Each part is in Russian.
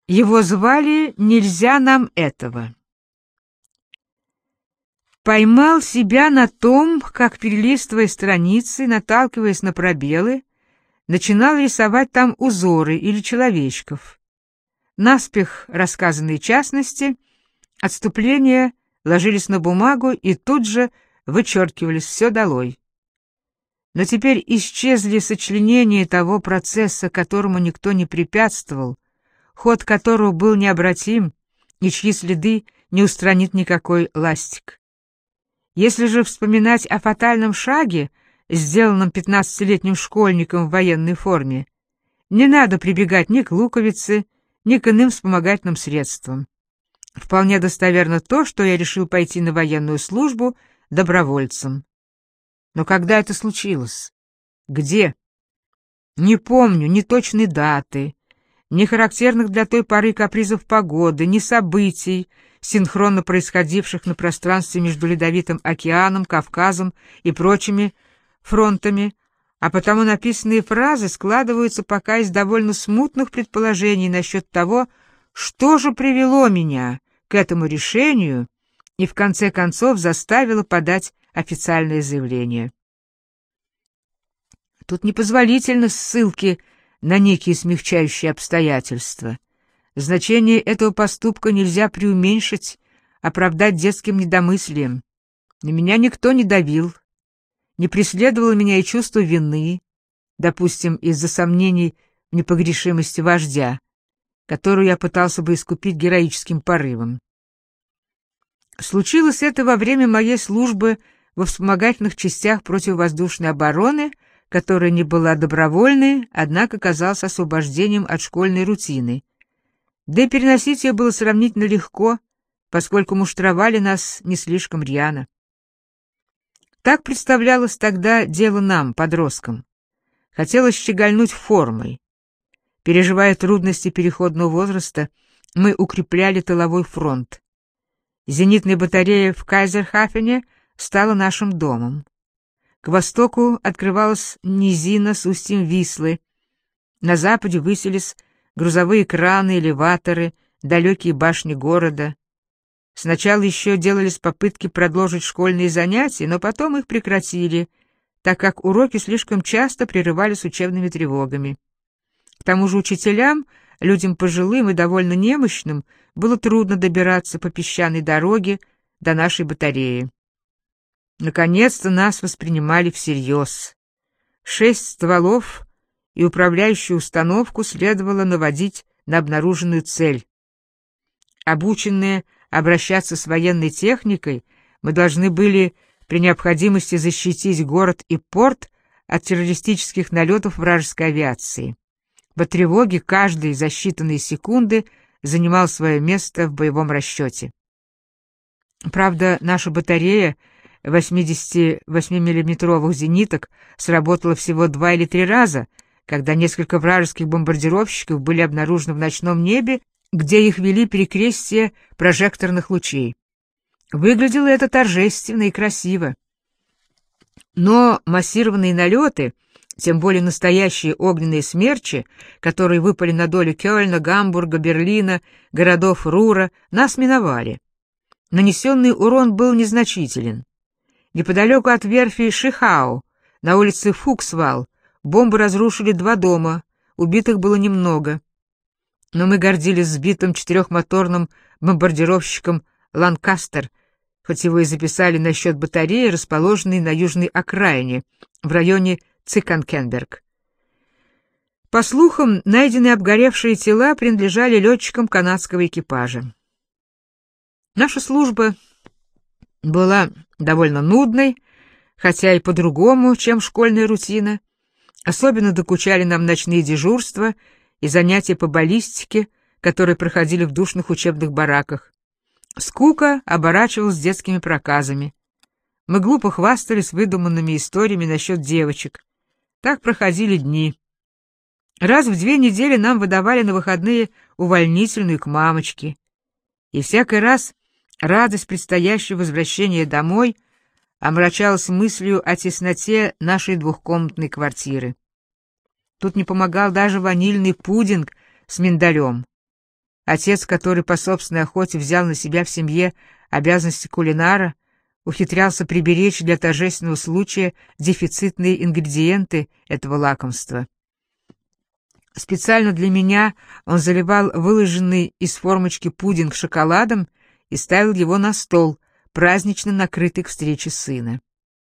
Его звали «Нельзя нам этого». Поймал себя на том, как, перелистывая страницы, наталкиваясь на пробелы, начинал рисовать там узоры или человечков. Наспех рассказанные частности, отступления ложились на бумагу и тут же вычеркивались, все долой. Но теперь исчезли сочленения того процесса, которому никто не препятствовал, ход которого был необратим и чьи следы не устранит никакой ластик. Если же вспоминать о фатальном шаге, сделанном 15-летним школьником в военной форме, не надо прибегать ни к луковице, ни к иным вспомогательным средствам. Вполне достоверно то, что я решил пойти на военную службу добровольцем. Но когда это случилось? Где? Не помню ни точной даты, ни характерных для той поры капризов погоды, ни событий, синхронно происходивших на пространстве между Ледовитым океаном, Кавказом и прочими фронтами, а потому написанные фразы складываются пока из довольно смутных предположений насчет того, что же привело меня к этому решению и в конце концов заставило подать официальное заявление. Тут непозволительны ссылки на некие смягчающие обстоятельства. Значение этого поступка нельзя преуменьшить, оправдать детским недомыслием. На меня никто не давил, не преследовало меня и чувство вины, допустим, из-за сомнений в непогрешимости вождя, которую я пытался бы искупить героическим порывом. Случилось это во время моей службы во вспомогательных частях противовоздушной обороны, которая не была добровольной, однако казалась освобождением от школьной рутины. Да и переносить ее было сравнительно легко, поскольку муштровали нас не слишком рьяно. Так представлялось тогда дело нам, подросткам. Хотелось щегольнуть формой. Переживая трудности переходного возраста, мы укрепляли тыловой фронт. Зенитная батарея в Кайзерхафене стала нашим домом. К востоку открывалась низина с устьем Вислы. На западе высились грузовые краны, элеваторы, далекие башни города. Сначала еще делались попытки продолжить школьные занятия, но потом их прекратили, так как уроки слишком часто прерывались учебными тревогами. К тому же учителям, людям пожилым и довольно немощным, было трудно добираться по песчаной дороге до нашей батареи. Наконец-то нас воспринимали всерьез. 6 стволов и управляющую установку следовало наводить на обнаруженную цель. Обученные обращаться с военной техникой, мы должны были при необходимости защитить город и порт от террористических налетов вражеской авиации. По тревоге каждый за считанные секунды занимал свое место в боевом расчете. Правда, наша батарея 88-миллиметровых зениток сработала всего 2 или 3 раза, когда несколько вражеских бомбардировщиков были обнаружены в ночном небе, где их вели перекрестия прожекторных лучей. Выглядело это торжественно и красиво. Но массированные налеты, тем более настоящие огненные смерчи, которые выпали на долю Кёльна, Гамбурга, Берлина, городов Рура, нас миновали. Нанесенный урон был незначителен. Неподалеку от верфи Шихау, на улице Фуксвал, бомбы разрушили 2 дома, убитых было немного. Но мы гордились сбитым 4-моторным бомбардировщиком «Ланкастер», хоть его и записали на счет батареи, расположенной на южной окраине, в районе Циканкенберг. По слухам, найденные обгоревшие тела принадлежали летчикам канадского экипажа. Наша служба была довольно нудной, хотя и по-другому, чем школьная рутина. Особенно докучали нам ночные дежурства и занятия по баллистике, которые проходили в душных учебных бараках. Скука оборачивалась детскими проказами. Мы глупо хвастались выдуманными историями насчет девочек. Так проходили дни. Раз в 2 недели нам выдавали на выходные увольнительную к мамочке. И всякий раз радость предстоящего возвращения домой омрачалась мыслью о тесноте нашей 2-комнатной квартиры. Тут не помогал даже ванильный пудинг с миндалем. Отец, который по собственной охоте взял на себя в семье обязанности кулинара, ухитрялся приберечь для торжественного случая дефицитные ингредиенты этого лакомства. Специально для меня он заливал выложенный из формочки пудинг шоколадом и ставил его на стол, празднично накрытый к встрече сына.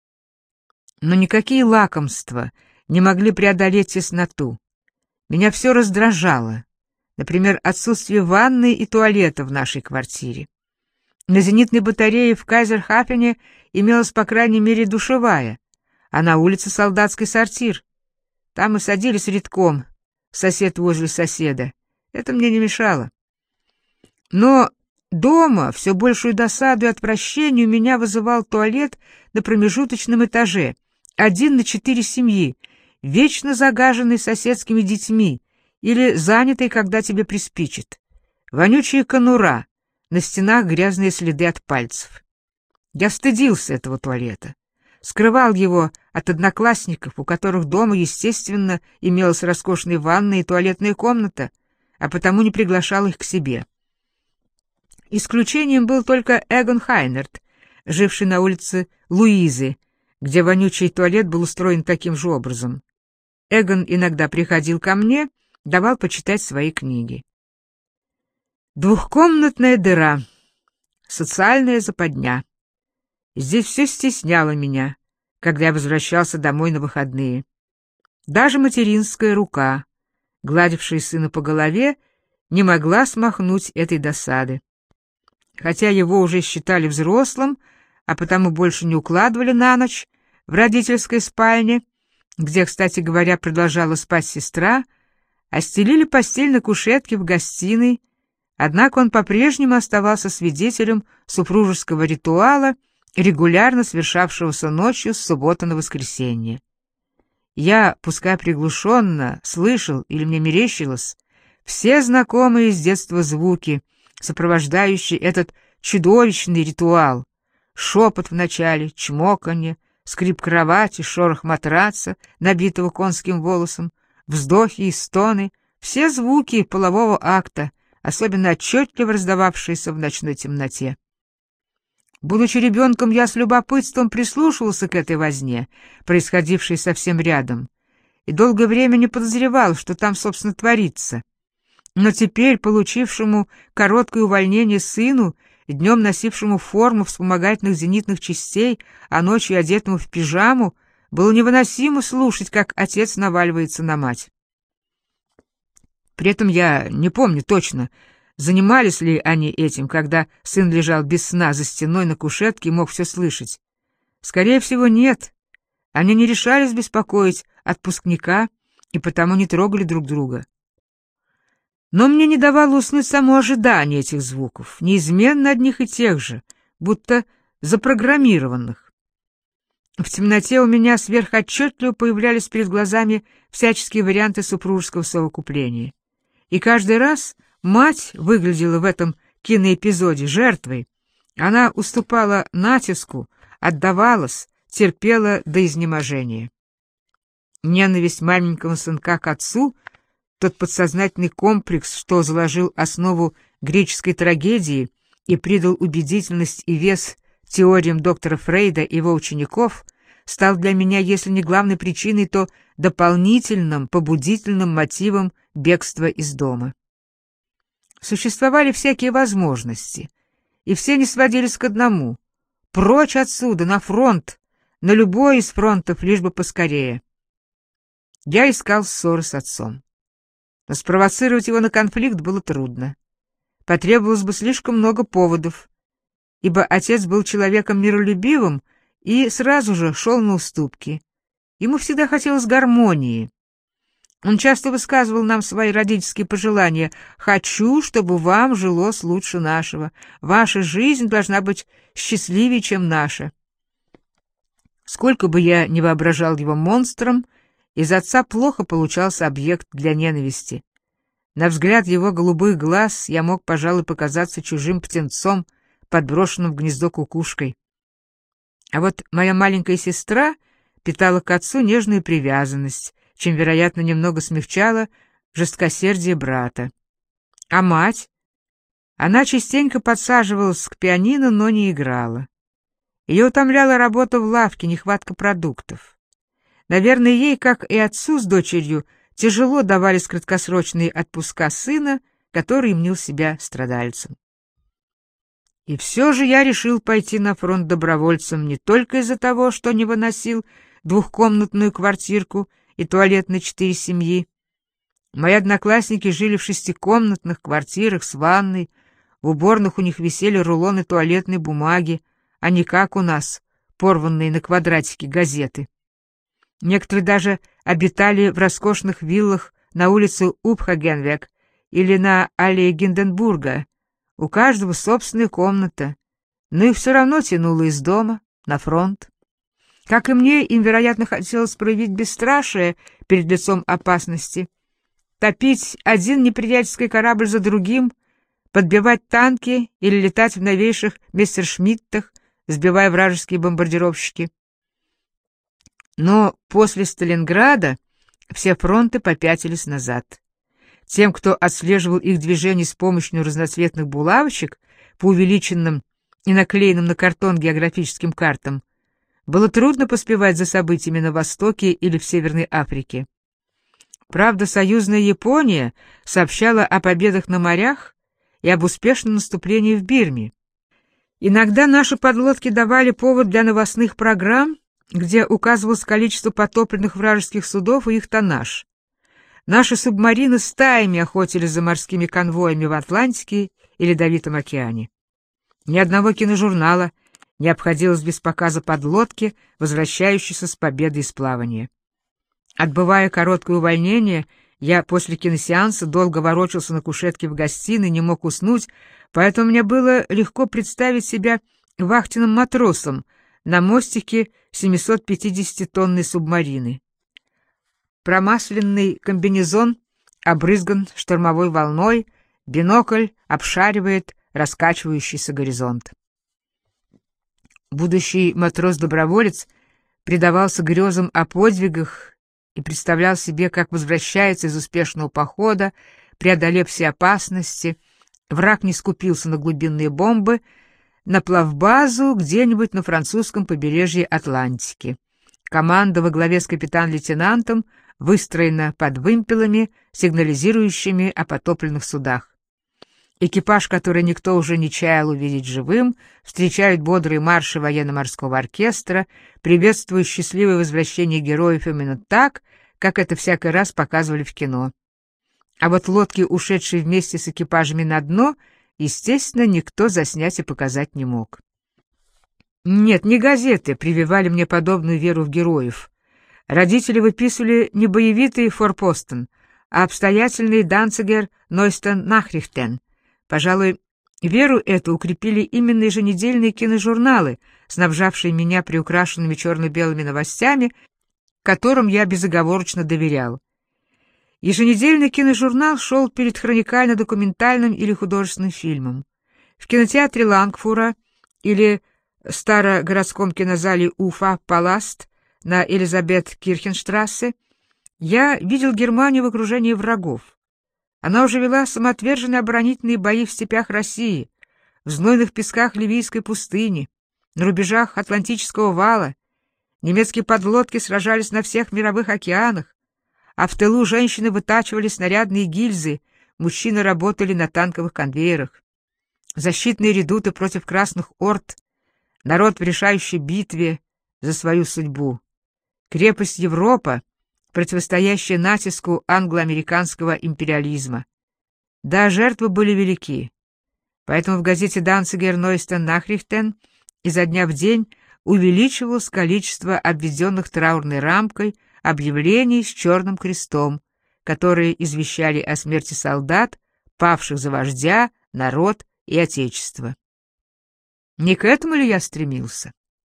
Но никакие лакомства не могли преодолеть тесноту. Меня все раздражало. Например, отсутствие ванны и туалета в нашей квартире. На зенитной батарее в Кайзерхафене имелась, по крайней мере, душевая, а на улице солдатский сортир. Там мы садились редком, сосед возле соседа. Это мне не мешало. Но дома все большую досаду и отвращение у меня вызывал туалет на промежуточном этаже, 1 на 4 семьи, вечно загаженный соседскими детьми или занятый, когда тебе приспичит. Вонючая конура, на стенах грязные следы от пальцев. Я стыдился этого туалета, скрывал его от одноклассников, у которых дома, естественно, имелась роскошная ванная и туалетная комната, а потому не приглашал их к себе. Исключением был только Эгон Хайнерт, живший на улице Луизы, где вонючий туалет был устроен таким же образом. Эгон иногда приходил ко мне, давал почитать свои книги. Двухкомнатная дыра, социальная западня. Здесь все стесняло меня, когда я возвращался домой на выходные. Даже материнская рука, гладившая сына по голове, не могла смахнуть этой досады. Хотя его уже считали взрослым, а потому больше не укладывали на ночь в родительской спальне, где, кстати говоря, продолжала спать сестра, а стелили постель на кушетке в гостиной. Однако он по-прежнему оставался свидетелем супружеского ритуала, регулярно совершавшегося ночью с субботы на воскресенье. Я, пускай приглушенно, слышал или мне мерещилось все знакомые с детства звуки, сопровождающие этот чудовищный ритуал: шепот в начале, чмоканье, скрип кровати, шорох матраца, набитого конским волосом, вздохи и стоны, все звуки полового акта, особенно отчетливо раздававшиеся в ночной темноте. Будучи ребенком, я с любопытством прислушивался к этой возне, происходившей совсем рядом, и долгое время не подозревал, что там, собственно, творится. Но теперь, получившему короткое увольнение сыну, днем носившему форму вспомогательных зенитных частей, а ночью одетому в пижаму, было невыносимо слушать, как отец наваливается на мать. При этом я не помню точно, занимались ли они этим, когда сын лежал без сна за стеной на кушетке и мог все слышать. Скорее всего, нет. Они не решались беспокоить отпускника и потому не трогали друг друга. Но мне не давало уснуть само ожидание этих звуков, неизменно одних и тех же, будто запрограммированных. В темноте у меня сверхотчетливо появлялись перед глазами всяческие варианты супружеского совокупления. И каждый раз мать выглядела в этом киноэпизоде жертвой. Она уступала натиску, отдавалась, терпела до изнеможения. Ненависть маленького сынка к отцу, тот подсознательный комплекс, что заложил основу греческой трагедии и придал убедительность и вес теориям доктора Фрейда и его учеников, стал для меня, если не главной причиной, то дополнительным побудительным мотивом бегства из дома. Существовали всякие возможности, и все не сводились к одному: прочь отсюда, на фронт, на любой из фронтов, лишь бы поскорее. Я искал ссоры с отцом, но спровоцировать его на конфликт было трудно. Потребовалось бы слишком много поводов, ибо отец был человеком миролюбивым и сразу же шел на уступки. Ему всегда хотелось гармонии. Он часто высказывал нам свои родительские пожелания: «Хочу, чтобы вам жилось лучше нашего. Ваша жизнь должна быть счастливее, чем наша». Сколько бы я ни воображал его монстром, из отца плохо получался объект для ненависти. На взгляд его голубых глаз я мог, пожалуй, показаться чужим птенцом, подброшенным в гнездо кукушкой. А вот моя маленькая сестра питала к отцу нежную привязанность, чем, вероятно, немного смягчала жесткосердие брата. А мать, Она частенько подсаживалась к пианино, но не играла. Ее утомляла работа в лавке, нехватка продуктов. Наверное, ей, как и отцу с дочерью, тяжело давались краткосрочные отпуска сына, который мнил себя страдальцем. И все же я решил пойти на фронт добровольцем не только из-за того, что не выносил двухкомнатную квартирку и туалет на 4 семьи. Мои одноклассники жили в 6-комнатных квартирах с ванной, в уборных у них висели рулоны туалетной бумаги, а не как у нас, порванные на квадратики газеты. Некоторые даже обитали в роскошных виллах на улице Упхагенвек или на аллее Гинденбурга. У каждого собственная комната, но их все равно тянуло из дома на фронт. Как и мне, им, вероятно, хотелось проявить бесстрашие перед лицом опасности, топить один неприятельский корабль за другим, подбивать танки или летать в новейших мессершмиттах, сбивая вражеские бомбардировщики. Но после Сталинграда все фронты попятились назад. Тем, кто отслеживал их движение с помощью разноцветных булавочек по увеличенным и наклеенным на картон географическим картам, было трудно поспевать за событиями на Востоке или в Северной Африке. Правда, союзная Япония сообщала о победах на морях и об успешном наступлении в Бирме. Иногда наши подлодки давали повод для новостных программ, где указывалось количество потопленных вражеских судов и их тоннаж. Наши субмарины стаями охотились за морскими конвоями в Атлантике и Ледовитом океане. Ни одного киножурнала не обходилось без показа подлодки, возвращающейся с победой из плавания. Отбывая короткое увольнение, я после киносеанса долго ворочался на кушетке в гостиной, не мог уснуть, поэтому мне было легко представить себя вахтенным матросом на мостике 750-тонной субмарины. Промасленный комбинезон обрызган штормовой волной, бинокль обшаривает раскачивающийся горизонт. Будущий матрос-доброволец предавался грезам о подвигах и представлял себе, как возвращается из успешного похода, преодолев все опасности, враг не скупился на глубинные бомбы, на плавбазу где-нибудь на французском побережье Атлантики. Команда во главе с капитан-лейтенантом выстроена под вымпелами, сигнализирующими о потопленных судах. Экипаж, который никто уже не чаял увидеть живым, встречают бодрые марши военно-морского оркестра, приветствуют счастливое возвращение героев именно так, как это всякий раз показывали в кино. А вот лодки, ушедшие вместе с экипажами на дно, естественно, никто заснять и показать не мог. Нет, не газеты прививали мне подобную веру в героев. Родители выписывали не боевитый Форпостен, а обстоятельный Данцигер Нойстен Нахрихтен. Пожалуй, веру эту укрепили именно еженедельные киножурналы, снабжавшие меня приукрашенными черно-белыми новостями, которым я безоговорочно доверял. Еженедельный киножурнал шел перед хроникально-документальным или художественным фильмом. В кинотеатре Лангфура или старогородском кинозале Уфа-Паласт на Элизабет-Кирхенштрассе я видел Германию в окружении врагов. Она уже вела самоотверженные оборонительные бои в степях России, в знойных песках Ливийской пустыни, на рубежах Атлантического вала. Немецкие подлодки сражались на всех мировых океанах, а в тылу женщины вытачивали снарядные гильзы, мужчины работали на танковых конвейерах. Защитные редуты против красных орд, народ в решающей битве за свою судьбу. Крепость Европа, противостоящая натиску англо-американского империализма. Да, жертвы были велики. Поэтому в газете «Данцигер Нойстен Нахрихтен» изо дня в день увеличивалось количество обведенных траурной рамкой объявлений с черным крестом, которые извещали о смерти солдат, павших за вождя, народ и отечество. Не к этому ли я стремился?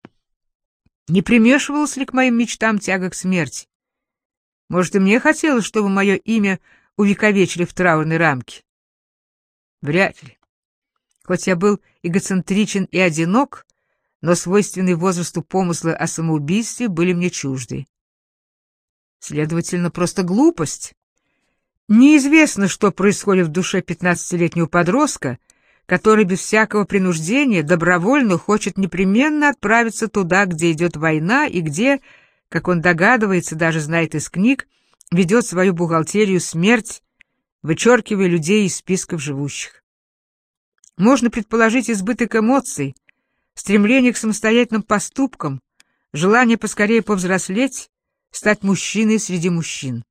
Не примешивалась ли к моим мечтам тяга к смерти? Может, и мне хотелось, чтобы мое имя увековечили в траурной рамке? Вряд ли. Хоть я был эгоцентричен и одинок, но свойственные возрасту помыслы о самоубийстве были мне чужды. Следовательно, просто глупость. Неизвестно, что происходит в душе 15-летнего подростка, который без всякого принуждения добровольно хочет непременно отправиться туда, где идет война и где, как он догадывается, даже знает из книг, ведет свою бухгалтерию смерть, вычеркивая людей из списков живущих. Можно предположить избыток эмоций, стремление к самостоятельным поступкам, желание поскорее повзрослеть, стать мужчиной среди мужчин.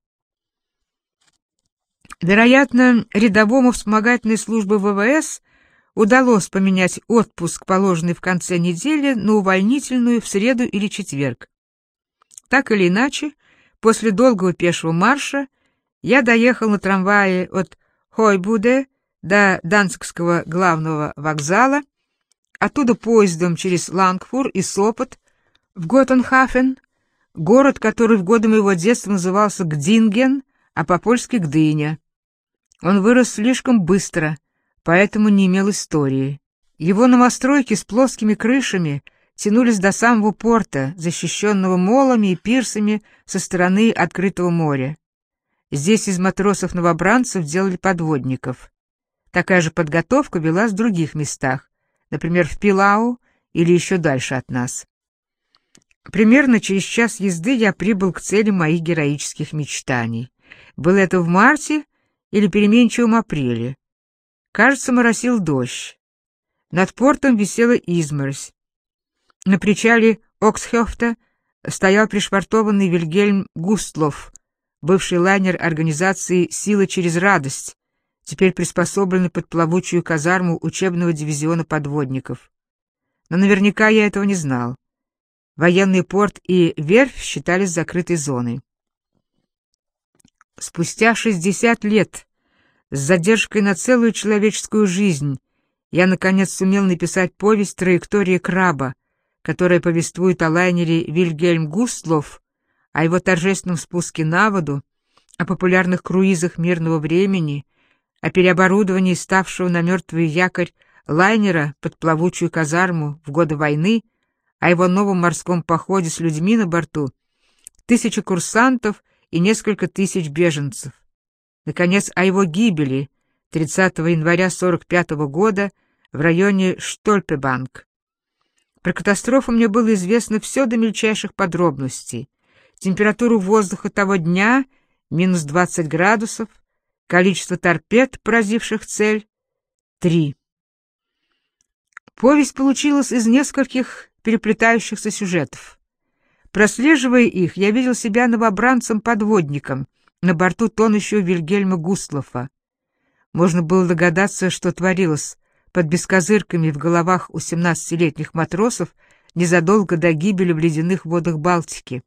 Вероятно, рядовому вспомогательной службы ВВС удалось поменять отпуск, положенный в конце недели, на увольнительную в среду или четверг. Так или иначе, после долгого пешего марша я доехал на трамвае от Хойбуде до Данцигского главного вокзала, оттуда поездом через Лангфур и Сопот в Готенхафен, город, который в годы моего детства назывался Гдинген, а по-польски Гдыня. Он вырос слишком быстро, поэтому не имел истории. Его новостройки с плоскими крышами тянулись до самого порта, защищенного молами и пирсами со стороны открытого моря. Здесь из матросов-новобранцев делали подводников. Такая же подготовка велась в других местах, например, в Пилау или еще дальше от нас. Примерно через час езды я прибыл к цели моих героических мечтаний. Было это в марте или переменчивом апреле. Кажется, моросил дождь. Над портом висела изморозь. На причале Оксхёфта стоял пришвартованный Вильгельм Густлов, бывший лайнер организации «Сила через радость», теперь приспособленный под плавучую казарму учебного дивизиона подводников. Но наверняка я этого не знал. Военный порт и верфь считались закрытой зоной. Спустя 60 лет, с задержкой на целую человеческую жизнь, я, наконец, сумел написать повесть «Траектория краба», которая повествует о лайнере Вильгельм Густлов, о его торжественном спуске на воду, о популярных круизах мирного времени, о переоборудовании ставшего на мертвый якорь лайнера под плавучую казарму в годы войны, о его новом морском походе с людьми на борту, 1000 курсантов и несколько тысяч беженцев. Наконец, о его гибели 30 января 1945 года в районе Штольпебанк. Про катастрофу мне было известно все до мельчайших подробностей. Температуру воздуха того дня — минус 20 градусов, количество торпед, поразивших цель — 3. Повесть получилась из нескольких переплетающихся сюжетов. Прослеживая их, я видел себя новобранцем-подводником на борту тонущего Вильгельма Густлофа. Можно было догадаться, что творилось под бескозырками в головах у 17-летних матросов незадолго до гибели в ледяных водах Балтики.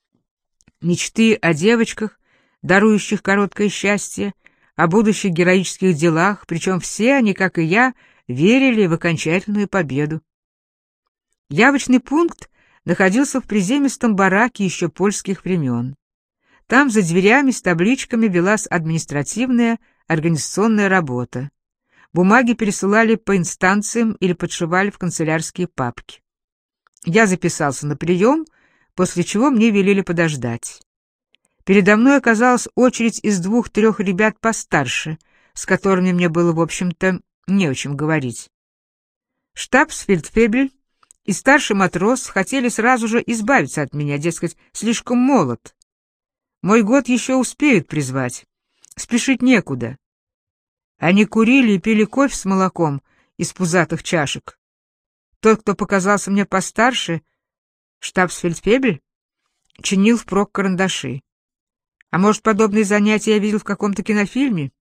Мечты о девочках, дарующих короткое счастье, о будущих героических делах, причем все они, как и я, верили в окончательную победу. Явочный пункт находился в приземистом бараке еще польских времен. Там за дверями с табличками велась административная, организационная работа. Бумаги пересылали по инстанциям или подшивали в канцелярские папки. Я записался на прием, после чего мне велели подождать. Передо мной оказалась очередь из 2-3 ребят постарше, с которыми мне было, в общем-то, не о чем говорить. Штабсфельдфебель и старший матрос хотели сразу же избавиться от меня, дескать, слишком молод. Мой год еще успеют призвать. Спешить некуда. Они курили и пили кофе с молоком из пузатых чашек. Тот, кто показался мне постарше, штабсфельдфебель, чинил впрок карандаши. А может, подобные занятия я видел в каком-то кинофильме?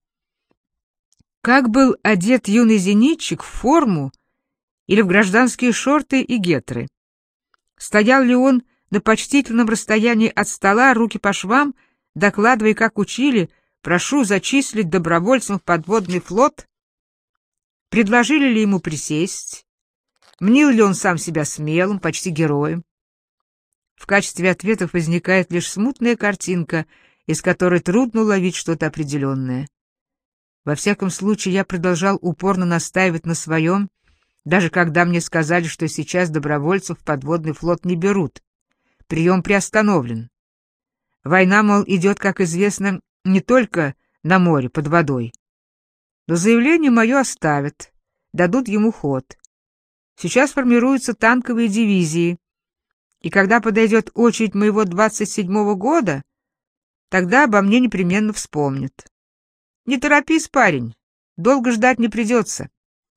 Как был одет юный зенитчик в форму или в гражданские шорты и гетры? Стоял ли он на почтительном расстоянии от стола, руки по швам, докладывая, как учили: «Прошу зачислить добровольцем в подводный флот»? Предложили ли ему присесть? Мнил ли он сам себя смелым, почти героем? В качестве ответов возникает лишь смутная картинка, из которой трудно уловить что-то определенное. Во всяком случае, я продолжал упорно настаивать на своем, даже когда мне сказали, что сейчас добровольцев в подводный флот не берут. Прием приостановлен. Война, мол, идет, как известно, не только на море, под водой. Но заявление мое оставят, дадут ему ход. Сейчас формируются танковые дивизии, и когда подойдет очередь моего 27-го года, тогда обо мне непременно вспомнят. Не торопись, парень, долго ждать не придется.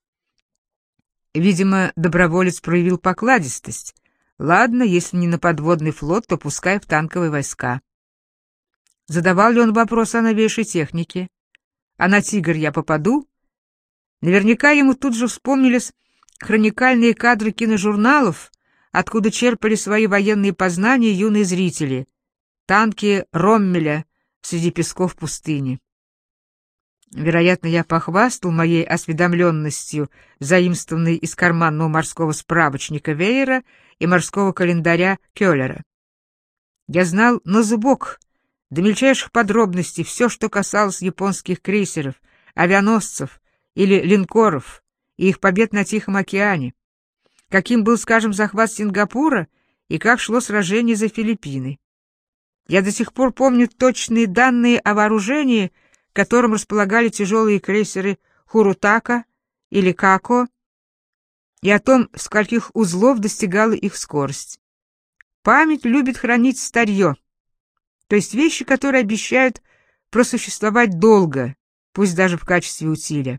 Видимо, доброволец проявил покладистость. Ладно, если не на подводный флот, то пускай в танковые войска. Задавал ли он вопрос о новейшей технике? А на «Тигр» я попаду? Наверняка ему тут же вспомнились хроникальные кадры киножурналов, откуда черпали свои военные познания юные зрители. Танки Роммеля среди песков пустыни. Вероятно, я похвастал моей осведомленностью, заимствованной из карманного морского справочника Вейера и морского календаря Кёллера. Я знал на зубок, до мельчайших подробностей, все, что касалось японских крейсеров, авианосцев или линкоров и их побед на Тихом океане, каким был, скажем, захват Сингапура и как шло сражение за Филиппины. Я до сих пор помню точные данные о вооружении, которым располагали тяжелые крейсеры Хурутака или Како, и о том, скольких узлов достигала их скорость. Память любит хранить старье, то есть вещи, которые обещают просуществовать долго, пусть даже в качестве утиля.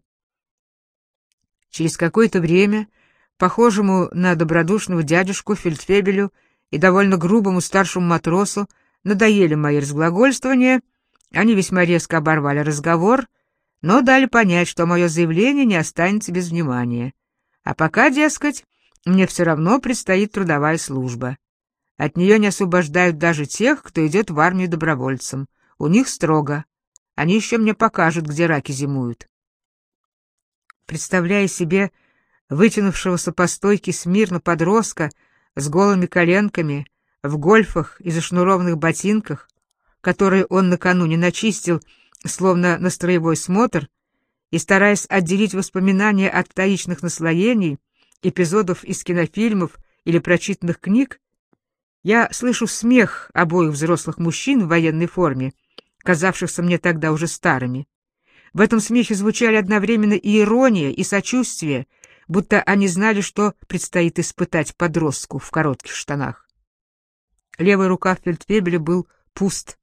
Через какое-то время похожему на добродушного дядюшку фельдфебелю и довольно грубому старшему матросу надоели мои разглагольствования. Они весьма резко оборвали разговор, но дали понять, что мое заявление не останется без внимания. А пока, дескать, мне все равно предстоит трудовая служба. От нее не освобождают даже тех, кто идет в армию добровольцем. У них строго. Они еще мне покажут, где раки зимуют. Представляя себе вытянувшегося по стойке смирно подростка с голыми коленками, в гольфах и зашнурованных ботинках, которые он накануне начистил, словно на строевой смотр, и стараясь отделить воспоминания от вторичных наслоений, эпизодов из кинофильмов или прочитанных книг, я слышу смех обоих взрослых мужчин в военной форме, казавшихся мне тогда уже старыми. В этом смехе звучали одновременно и ирония, и сочувствие, будто они знали, что предстоит испытать подростку в коротких штанах. Левая рука фельдфебеля был пуст.